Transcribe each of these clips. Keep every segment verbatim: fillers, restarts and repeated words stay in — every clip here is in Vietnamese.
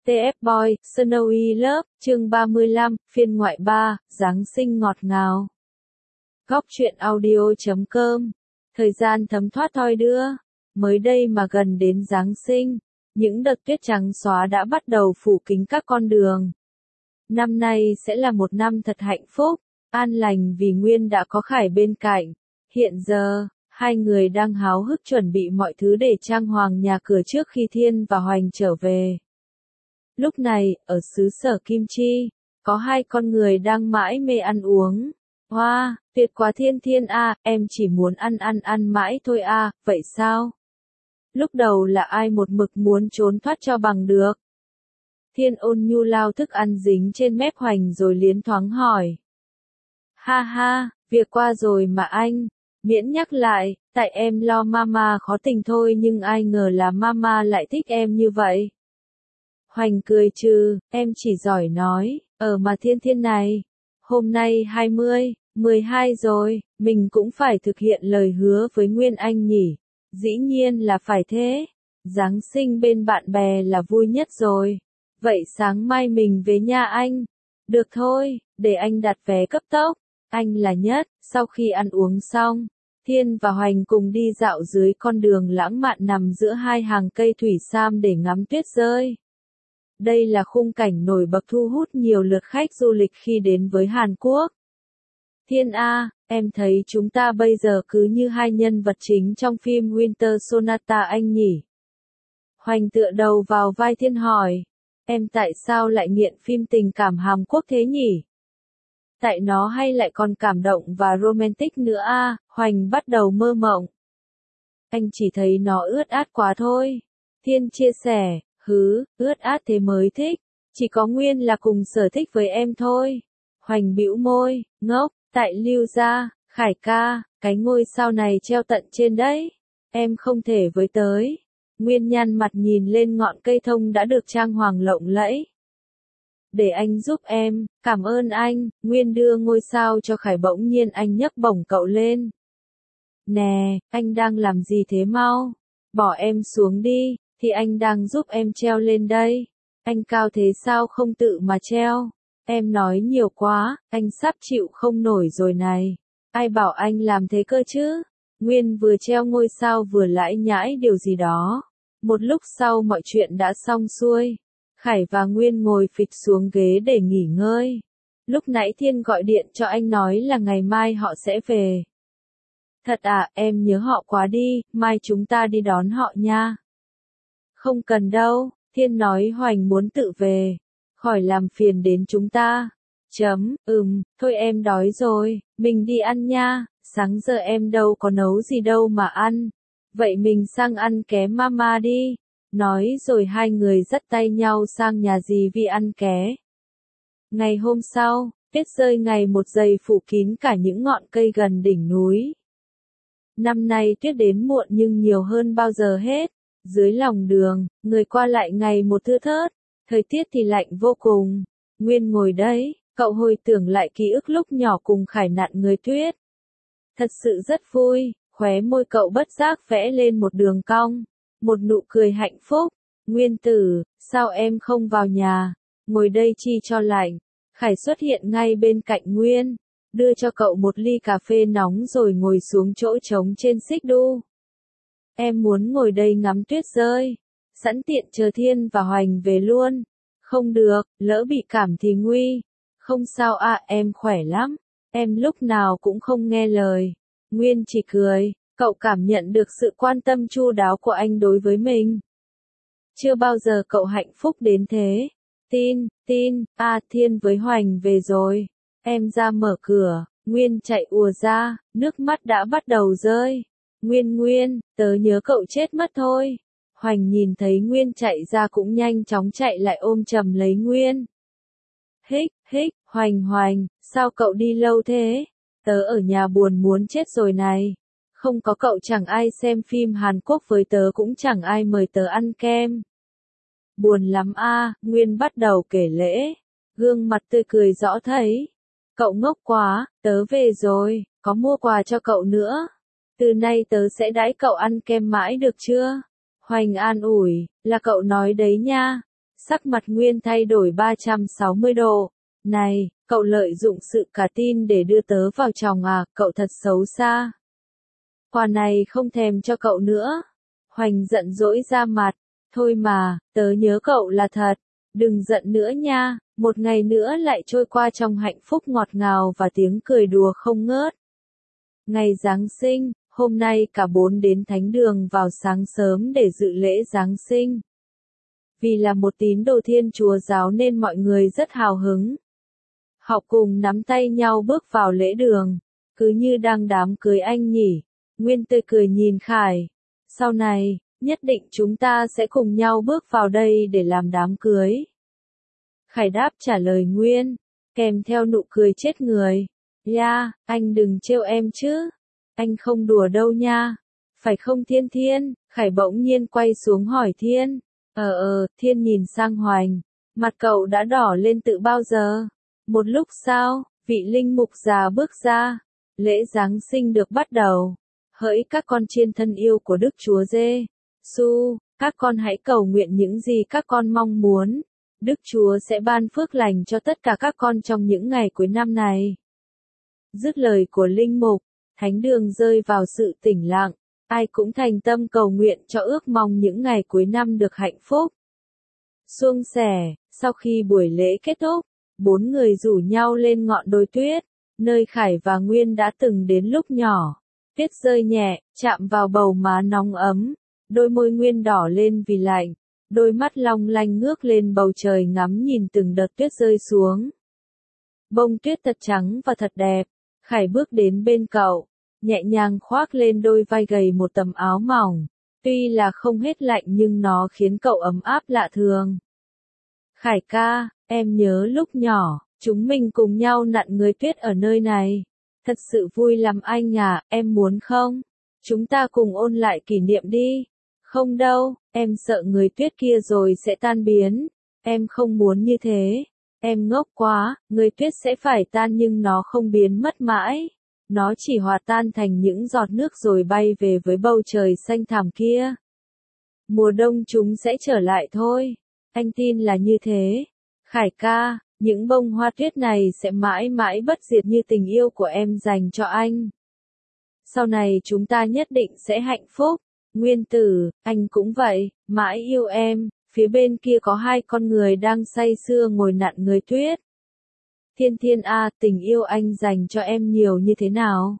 tê ép Boy, Snowy Love, chương ba mươi lăm, phiên ngoại ba, Giáng sinh ngọt ngào. Góc truyện audio chấm com. Thời gian thấm thoát thoi đưa. Mới đây mà gần đến Giáng sinh, những đợt tuyết trắng xóa đã bắt đầu phủ kín các con đường. Năm nay sẽ là một năm thật hạnh phúc, an lành vì Nguyên đã có Khải bên cạnh. Hiện giờ, hai người đang háo hức chuẩn bị mọi thứ để trang hoàng nhà cửa trước khi Thiên và Hoành trở về. Lúc này, ở xứ sở Kim Chi, có hai con người đang mãi mê ăn uống. Hoa, wow, tuyệt quá Thiên Thiên à, em chỉ muốn ăn ăn ăn mãi thôi à, vậy sao? Lúc đầu là ai một mực muốn trốn thoát cho bằng được. Thiên ôn nhu lao thức ăn dính trên mép Hoành rồi liến thoáng hỏi. Ha ha, việc qua rồi mà anh, miễn nhắc lại, tại em lo mama khó tình thôi nhưng ai ngờ là mama lại thích em như vậy. Hoành cười trừ, em chỉ giỏi nói, ở mà Thiên Thiên này, hôm nay hai mươi, mười hai rồi, mình cũng phải thực hiện lời hứa với Nguyên Anh nhỉ, dĩ nhiên là phải thế, Giáng sinh bên bạn bè là vui nhất rồi, vậy sáng mai mình về nhà anh, được thôi, để anh đặt vé cấp tốc, anh là nhất. Sau khi ăn uống xong, Thiên và Hoành cùng đi dạo dưới con đường lãng mạn nằm giữa hai hàng cây thủy sam để ngắm tuyết rơi. Đây là khung cảnh nổi bật thu hút nhiều lượt khách du lịch khi đến với Hàn Quốc. Thiên A, em thấy chúng ta bây giờ cứ như hai nhân vật chính trong phim Winter Sonata anh nhỉ? Hoành tựa đầu vào vai Thiên hỏi, em tại sao lại nghiện phim tình cảm Hàn Quốc thế nhỉ? Tại nó hay lại còn cảm động và romantic nữa a, Hoành bắt đầu mơ mộng. Anh chỉ thấy nó ướt át quá thôi. Thiên chia sẻ, hứ, ướt át thế mới thích, chỉ có Nguyên là cùng sở thích với em thôi. Hoành bĩu môi, ngốc, tại Lưu gia, Khải ca, cái ngôi sao này treo tận trên đấy, em không thể với tới. Nguyên nhăn mặt nhìn lên ngọn cây thông đã được trang hoàng lộng lẫy. Để anh giúp em, cảm ơn anh, Nguyên đưa ngôi sao cho Khải bỗng nhiên anh nhấc bổng cậu lên. Nè, anh đang làm gì thế mau? Bỏ em xuống đi, thì anh đang giúp em treo lên đây. Anh cao thế sao không tự mà treo? Em nói nhiều quá, anh sắp chịu không nổi rồi này. Ai bảo anh làm thế cơ chứ? Nguyên vừa treo ngôi sao vừa lải nhải điều gì đó. Một lúc sau mọi chuyện đã xong xuôi. Khải và Nguyên ngồi phịch xuống ghế để nghỉ ngơi. Lúc nãy Thiên gọi điện cho anh nói là ngày mai họ sẽ về. Thật à, em nhớ họ quá đi, mai chúng ta đi đón họ nha. Không cần đâu, Thiên nói Hoành muốn tự về, khỏi làm phiền đến chúng ta. Chấm, ừm, thôi em đói rồi, mình đi ăn nha, sáng giờ em đâu có nấu gì đâu mà ăn. Vậy mình sang ăn ké mama đi. Nói rồi hai người dắt tay nhau sang nhà dì Vi ăn ké. Ngày hôm sau, tuyết rơi ngày một dày phủ kín cả những ngọn cây gần đỉnh núi. Năm nay tuyết đến muộn nhưng nhiều hơn bao giờ hết. Dưới lòng đường, người qua lại ngày một thưa thớt, thời tiết thì lạnh vô cùng. Nguyên ngồi đấy, cậu hồi tưởng lại ký ức lúc nhỏ cùng Khải nặn người tuyết. Thật sự rất vui, khóe môi cậu bất giác vẽ lên một đường cong. Một nụ cười hạnh phúc. Nguyên tử, sao em không vào nhà, ngồi đây chi cho lạnh. Khải xuất hiện ngay bên cạnh Nguyên, đưa cho cậu một ly cà phê nóng rồi ngồi xuống chỗ trống trên xích đu. Em muốn ngồi đây ngắm tuyết rơi, sẵn tiện chờ Thiên và Hoành về luôn. Không được, lỡ bị cảm thì nguy. Không sao ạ, à, em khỏe lắm, em lúc nào cũng không nghe lời. Nguyên chỉ cười. Cậu cảm nhận được sự quan tâm chu đáo của anh đối với mình. Chưa bao giờ cậu hạnh phúc đến thế. Tin, tin, à Thiên với Hoành về rồi. Em ra mở cửa, Nguyên chạy ùa ra, nước mắt đã bắt đầu rơi. Nguyên Nguyên, tớ nhớ cậu chết mất thôi. Hoành nhìn thấy Nguyên chạy ra cũng nhanh chóng chạy lại ôm chầm lấy Nguyên. Hích, hích, Hoành Hoành, sao cậu đi lâu thế? Tớ ở nhà buồn muốn chết rồi này. Không có cậu chẳng ai xem phim Hàn Quốc với tớ cũng chẳng ai mời tớ ăn kem. Buồn lắm a, à, Nguyên bắt đầu kể lễ. Gương mặt tươi cười rõ thấy. Cậu ngốc quá, tớ về rồi, có mua quà cho cậu nữa. Từ nay tớ sẽ đãi cậu ăn kem mãi được chưa? Hoành an ủi, là cậu nói đấy nha. Sắc mặt Nguyên thay đổi ba trăm sáu mươi độ. Này, cậu lợi dụng sự cả tin để đưa tớ vào chồng à, cậu thật xấu xa. Quà này không thèm cho cậu nữa. Hoành giận dỗi ra mặt. Thôi mà, tớ nhớ cậu là thật. Đừng giận nữa nha, một ngày nữa lại trôi qua trong hạnh phúc ngọt ngào và tiếng cười đùa không ngớt. Ngày Giáng sinh, hôm nay cả bốn đến thánh đường vào sáng sớm để dự lễ Giáng sinh. Vì là một tín đồ Thiên Chúa giáo nên mọi người rất hào hứng. Họ cùng nắm tay nhau bước vào lễ đường, cứ như đang đám cưới anh nhỉ. Nguyên tươi cười nhìn Khải. Sau này, nhất định chúng ta sẽ cùng nhau bước vào đây để làm đám cưới. Khải đáp trả lời Nguyên, kèm theo nụ cười chết người. Ya, anh đừng trêu em chứ. Anh không đùa đâu nha. Phải không Thiên Thiên? Khải bỗng nhiên quay xuống hỏi Thiên. Ờ ờ, Thiên nhìn sang Hoành. Mặt cậu đã đỏ lên từ bao giờ? Một lúc sau, vị linh mục già bước ra. Lễ Giáng sinh được bắt đầu. Hỡi các con chiên thân yêu của Đức Chúa Giê-xu, các con hãy cầu nguyện những gì các con mong muốn. Đức Chúa sẽ ban phước lành cho tất cả các con trong những ngày cuối năm này. Dứt lời của linh mục, thánh đường rơi vào sự tĩnh lặng. Ai cũng thành tâm cầu nguyện cho ước mong những ngày cuối năm được hạnh phúc. Suông sẻ, sau khi buổi lễ kết thúc, bốn người rủ nhau lên ngọn đồi tuyết, nơi Khải và Nguyên đã từng đến lúc nhỏ. Tuyết rơi nhẹ, chạm vào bầu má nóng ấm, đôi môi Nguyên đỏ lên vì lạnh, đôi mắt long lanh ngước lên bầu trời ngắm nhìn từng đợt tuyết rơi xuống. Bông tuyết thật trắng và thật đẹp. Khải bước đến bên cậu, nhẹ nhàng khoác lên đôi vai gầy một tấm áo mỏng, tuy là không hết lạnh nhưng nó khiến cậu ấm áp lạ thường. Khải ca, em nhớ lúc nhỏ, chúng mình cùng nhau nặn người tuyết ở nơi này. Thật sự vui lắm anh à, em muốn không? Chúng ta cùng ôn lại kỷ niệm đi. Không đâu, em sợ người tuyết kia rồi sẽ tan biến. Em không muốn như thế. Em ngốc quá, người tuyết sẽ phải tan nhưng nó không biến mất mãi. Nó chỉ hòa tan thành những giọt nước rồi bay về với bầu trời xanh thẳm kia. Mùa đông chúng sẽ trở lại thôi. Anh tin là như thế. Khải ca, những bông hoa tuyết này sẽ mãi mãi bất diệt như tình yêu của em dành cho anh. Sau này chúng ta nhất định sẽ hạnh phúc. Nguyên tử, anh cũng vậy, mãi yêu em. Phía bên kia có hai con người đang say sưa ngồi nặn người tuyết. Thiên Thiên a, tình yêu anh dành cho em nhiều như thế nào?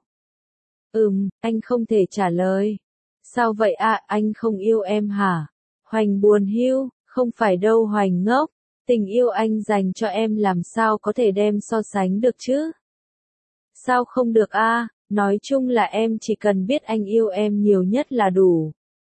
Ừm, anh không thể trả lời. Sao vậy ạ, à, anh không yêu em hả? Hoành buồn hiu, không phải đâu Hoành ngốc. Tình yêu anh dành cho em làm sao có thể đem so sánh được chứ? Sao không được a? À? Nói chung là em chỉ cần biết anh yêu em nhiều nhất là đủ.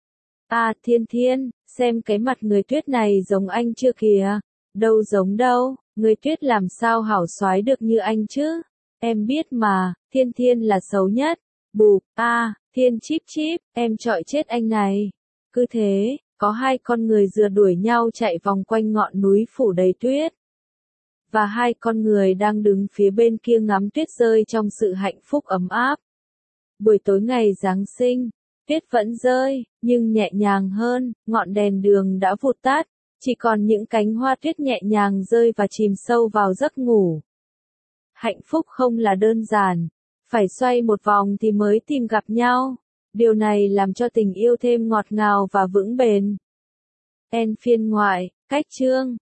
À Thiên Thiên, xem cái mặt người tuyết này giống anh chưa kìa? Đâu giống đâu, người tuyết làm sao hảo soái được như anh chứ? Em biết mà, Thiên Thiên là xấu nhất. Bụp, a, à, Thiên chíp chíp, em chọi chết anh này. Cứ thế, có hai con người rượt đuổi nhau chạy vòng quanh ngọn núi phủ đầy tuyết. Và hai con người đang đứng phía bên kia ngắm tuyết rơi trong sự hạnh phúc ấm áp. Buổi tối ngày Giáng sinh, tuyết vẫn rơi, nhưng nhẹ nhàng hơn, ngọn đèn đường đã vụt tắt, chỉ còn những cánh hoa tuyết nhẹ nhàng rơi và chìm sâu vào giấc ngủ. Hạnh phúc không là đơn giản, phải xoay một vòng thì mới tìm gặp nhau. Điều này làm cho tình yêu thêm ngọt ngào và vững bền. En phiên ngoại, cách chương